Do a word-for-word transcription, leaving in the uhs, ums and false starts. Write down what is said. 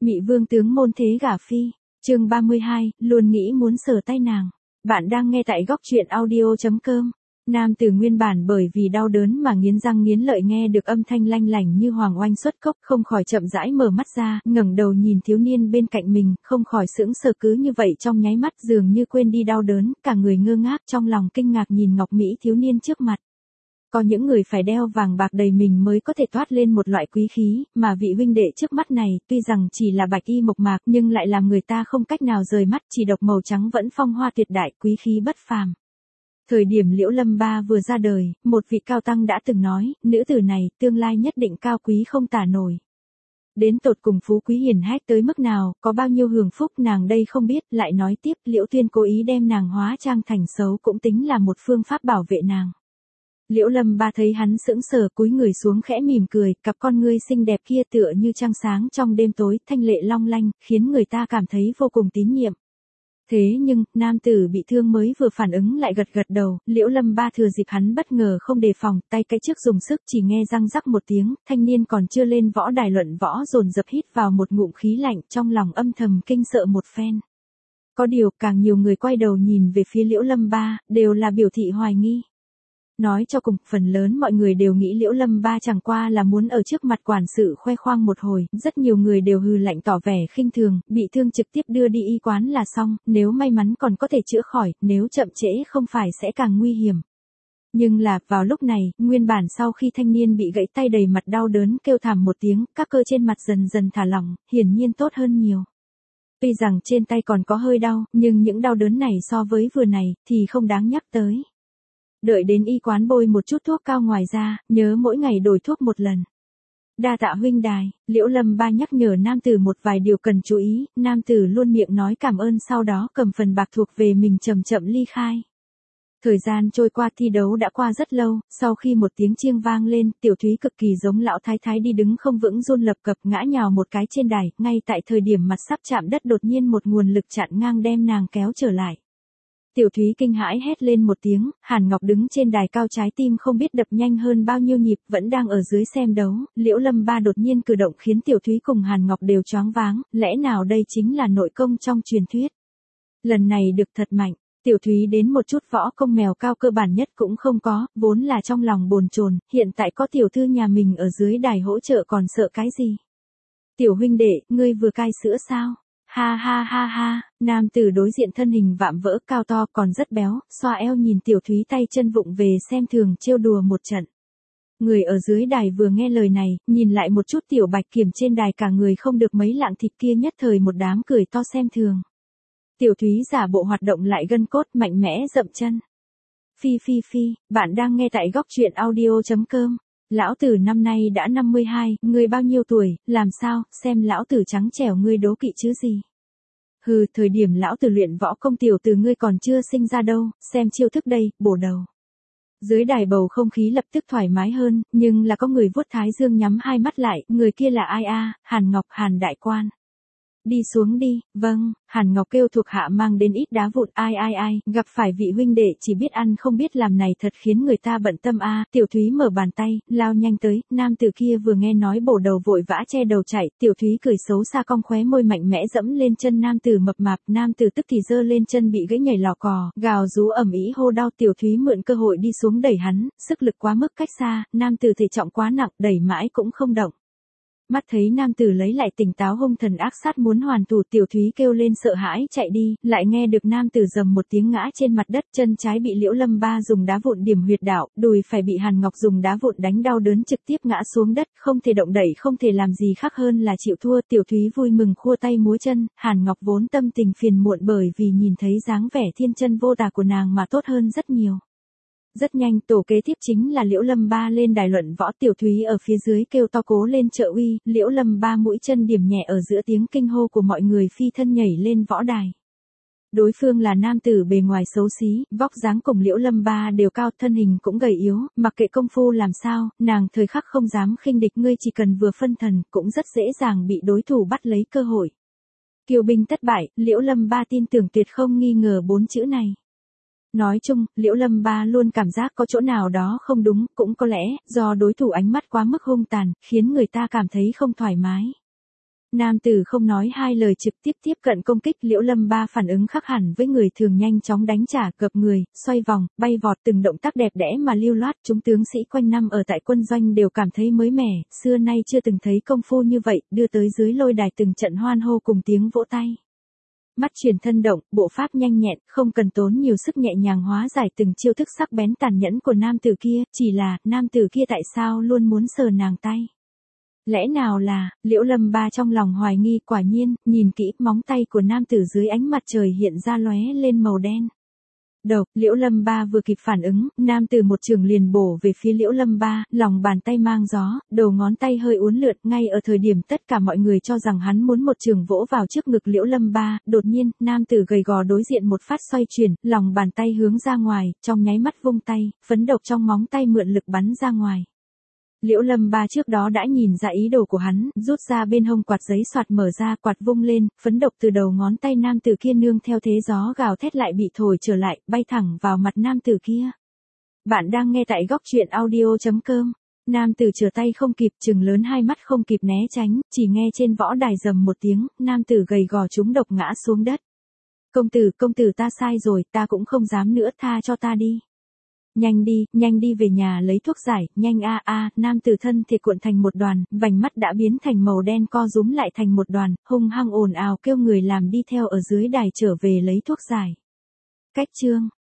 Mị vương tướng môn thế gả phi, chương ba mươi hai, luôn nghĩ muốn sờ tay nàng. Bạn đang nghe tại góc truyện audio chấm com. Nam tử nguyên bản bởi vì đau đớn mà nghiến răng nghiến lợi nghe được âm thanh lanh lảnh như hoàng oanh xuất cốc, không khỏi chậm rãi mở mắt ra, ngẩng đầu nhìn thiếu niên bên cạnh mình, không khỏi sững sờ, cứ như vậy trong nháy mắt dường như quên đi đau đớn, cả người ngơ ngác trong lòng kinh ngạc nhìn ngọc mỹ thiếu niên trước mặt. Có những người phải đeo vàng bạc đầy mình mới có thể toát lên một loại quý khí, mà vị huynh đệ trước mắt này tuy rằng chỉ là bạch y mộc mạc nhưng lại làm người ta không cách nào rời mắt, chỉ độc màu trắng vẫn phong hoa tuyệt đại, quý khí bất phàm. Thời điểm Liễu Lâm Ba vừa ra đời, một vị cao tăng đã từng nói, nữ tử này tương lai nhất định cao quý không tả nổi. Đến tột cùng phú quý hiển hách tới mức nào, có bao nhiêu hưởng phúc nàng đây không biết, lại nói tiếp Liễu Tuyên cố ý đem nàng hóa trang thành xấu cũng tính là một phương pháp bảo vệ nàng. Liễu Lâm Ba thấy hắn sững sờ cúi người xuống khẽ mỉm cười, cặp con ngươi xinh đẹp kia tựa như trăng sáng trong đêm tối, thanh lệ long lanh, khiến người ta cảm thấy vô cùng tín nhiệm. Thế nhưng, nam tử bị thương mới vừa phản ứng lại gật gật đầu, Liễu Lâm Ba thừa dịp hắn bất ngờ không đề phòng, tay cái trước dùng sức chỉ nghe răng rắc một tiếng, thanh niên còn chưa lên võ đài luận võ dồn dập hít vào một ngụm khí lạnh, trong lòng âm thầm kinh sợ một phen. Có điều, càng nhiều người quay đầu nhìn về phía Liễu Lâm Ba, đều là biểu thị hoài nghi. Nói cho cùng, phần lớn mọi người đều nghĩ Liễu Lâm Ba chẳng qua là muốn ở trước mặt quản sự khoe khoang một hồi, rất nhiều người đều hừ lạnh tỏ vẻ khinh thường, bị thương trực tiếp đưa đi y quán là xong, nếu may mắn còn có thể chữa khỏi, nếu chậm trễ không phải sẽ càng nguy hiểm. Nhưng là, vào lúc này, nguyên bản sau khi thanh niên bị gãy tay đầy mặt đau đớn kêu thảm một tiếng, các cơ trên mặt dần dần thả lỏng, hiển nhiên tốt hơn nhiều. Tuy rằng trên tay còn có hơi đau, nhưng những đau đớn này so với vừa này, thì không đáng nhắc tới. Đợi đến y quán bôi một chút thuốc cao ngoài ra, nhớ mỗi ngày đổi thuốc một lần. Đa tạ huynh đài, Liễu Lâm Ba nhắc nhở nam tử một vài điều cần chú ý, nam tử luôn miệng nói cảm ơn sau đó cầm phần bạc thuộc về mình chậm chậm ly khai. Thời gian trôi qua thi đấu đã qua rất lâu, sau khi một tiếng chiêng vang lên, Tiểu Thúy cực kỳ giống lão thái thái đi đứng không vững run lập cập ngã nhào một cái trên đài, ngay tại thời điểm mặt sắp chạm đất đột nhiên một nguồn lực chặn ngang đem nàng kéo trở lại. Tiểu Thúy kinh hãi hét lên một tiếng, Hàn Ngọc đứng trên đài cao trái tim không biết đập nhanh hơn bao nhiêu nhịp vẫn đang ở dưới xem đấu, Liễu Lâm Ba đột nhiên cử động khiến Tiểu Thúy cùng Hàn Ngọc đều choáng váng, lẽ nào đây chính là nội công trong truyền thuyết. Lần này được thật mạnh, Tiểu Thúy đến một chút võ công mèo cao cơ bản nhất cũng không có, vốn là trong lòng bồn chồn, hiện tại có tiểu thư nhà mình ở dưới đài hỗ trợ còn sợ cái gì. Tiểu huynh đệ, ngươi vừa cai sữa sao? Ha ha ha ha, nam tử đối diện thân hình vạm vỡ cao to còn rất béo, xoa eo nhìn Tiểu Thúy tay chân vụng về xem thường trêu đùa một trận. Người ở dưới đài vừa nghe lời này, nhìn lại một chút Tiểu Bạch Kiểm trên đài cả người không được mấy lạng thịt kia nhất thời một đám cười to xem thường. Tiểu Thúy giả bộ hoạt động lại gân cốt mạnh mẽ dậm chân. Phi phi phi, bạn đang nghe tại góc truyện audio chấm com. Lão tử năm nay đã năm mươi hai, ngươi bao nhiêu tuổi, làm sao, xem lão tử trắng trẻo ngươi đố kỵ chứ gì. Hừ, thời điểm lão tử luyện võ công tiểu từ ngươi còn chưa sinh ra đâu, xem chiêu thức đây, bổ đầu. Dưới đài bầu không khí lập tức thoải mái hơn, nhưng là có người vuốt thái dương nhắm hai mắt lại, người kia là ai a? Hàn Ngọc, Hàn đại quan. Đi xuống đi, vâng, Hàn Ngọc kêu thuộc hạ mang đến ít đá vụn, ai ai ai, gặp phải vị huynh đệ chỉ biết ăn không biết làm này thật khiến người ta bận tâm a. Tiểu Thúy mở bàn tay, lao nhanh tới, nam tử kia vừa nghe nói bổ đầu vội vã che đầu chạy, Tiểu Thúy cười xấu xa cong khóe môi mạnh mẽ dẫm lên chân nam tử mập mạp, nam tử tức thì giơ lên chân bị gãy nhảy lò cò, gào rú ầm ĩ hô đau, Tiểu Thúy mượn cơ hội đi xuống đẩy hắn, sức lực quá mức cách xa, nam tử thể trọng quá nặng, đẩy mãi cũng không động. Mắt thấy nam tử lấy lại tỉnh táo hung thần ác sát muốn hoàn thủ, Tiểu Thúy kêu lên sợ hãi chạy đi, lại nghe được nam tử rầm một tiếng ngã trên mặt đất, chân trái bị Liễu Lâm Ba dùng đá vụn điểm huyệt đạo, đùi phải bị Hàn Ngọc dùng đá vụn đánh đau đớn trực tiếp ngã xuống đất, không thể động đẩy không thể làm gì khác hơn là chịu thua. Tiểu Thúy vui mừng khua tay múa chân, Hàn Ngọc vốn tâm tình phiền muộn bởi vì nhìn thấy dáng vẻ thiên chân vô tà của nàng mà tốt hơn rất nhiều. Rất nhanh tổ kế tiếp chính là Liễu Lâm Ba lên đài luận võ, Tiểu Thúy ở phía dưới kêu to cố lên trợ uy, Liễu Lâm Ba mũi chân điểm nhẹ ở giữa tiếng kinh hô của mọi người phi thân nhảy lên võ đài. Đối phương là nam tử bề ngoài xấu xí, vóc dáng cùng Liễu Lâm Ba đều cao, thân hình cũng gầy yếu, mặc kệ công phu làm sao, nàng thời khắc không dám khinh địch, ngươi chỉ cần vừa phân thần, cũng rất dễ dàng bị đối thủ bắt lấy cơ hội. Kiêu binh tất bại, Liễu Lâm Ba tin tưởng tuyệt không nghi ngờ bốn chữ này. Nói chung, Liễu Lâm Ba luôn cảm giác có chỗ nào đó không đúng, cũng có lẽ, do đối thủ ánh mắt quá mức hung tàn, khiến người ta cảm thấy không thoải mái. Nam tử không nói hai lời trực tiếp tiếp cận công kích. Liễu Lâm Ba phản ứng khác hẳn với người thường, nhanh chóng đánh trả, gập người, xoay vòng, bay vọt, từng động tác đẹp đẽ mà lưu loát. Chúng tướng sĩ quanh năm ở tại quân doanh đều cảm thấy mới mẻ, xưa nay chưa từng thấy công phu như vậy, đưa tới dưới lôi đài từng trận hoan hô cùng tiếng vỗ tay. Mắt truyền thân động, bộ pháp nhanh nhẹn, không cần tốn nhiều sức, nhẹ nhàng hóa giải từng chiêu thức sắc bén tàn nhẫn của nam tử kia, chỉ là, nam tử kia tại sao luôn muốn sờ nàng tay? Lẽ nào là, Liễu Lâm Ba trong lòng hoài nghi. Quả nhiên, nhìn kỹ, móng tay của nam tử dưới ánh mặt trời hiện ra lóe lên màu đen. Độc, Liễu Lâm Ba vừa kịp phản ứng, nam tử một trường liền bổ về phía Liễu Lâm Ba, lòng bàn tay mang gió, đầu ngón tay hơi uốn lượn. Ngay ở thời điểm tất cả mọi người cho rằng hắn muốn một trường vỗ vào trước ngực Liễu Lâm Ba, đột nhiên, nam tử gầy gò đối diện một phát xoay chuyển, lòng bàn tay hướng ra ngoài, trong nháy mắt vung tay, phấn độc trong móng tay mượn lực bắn ra ngoài. Liễu Lâm Ba trước đó đã nhìn ra ý đồ của hắn, rút ra bên hông quạt giấy xoạt mở ra, quạt vung lên, phấn độc từ đầu ngón tay nam tử kia nương theo thế gió gào thét lại bị thổi trở lại, bay thẳng vào mặt nam tử kia. Bạn đang nghe tại góc truyện audio chấm com. Nam tử trở tay không kịp, trừng lớn hai mắt không kịp né tránh, chỉ nghe trên võ đài rầm một tiếng, nam tử gầy gò trúng độc ngã xuống đất. Công tử, công tử ta sai rồi, ta cũng không dám nữa, tha cho ta đi. Nhanh đi, nhanh đi về nhà lấy thuốc giải, nhanh a a, nam tử thân thể cuộn thành một đoàn, vành mắt đã biến thành màu đen co rúm lại thành một đoàn, hung hăng ồn ào kêu người làm đi theo ở dưới đài trở về lấy thuốc giải. Cách chương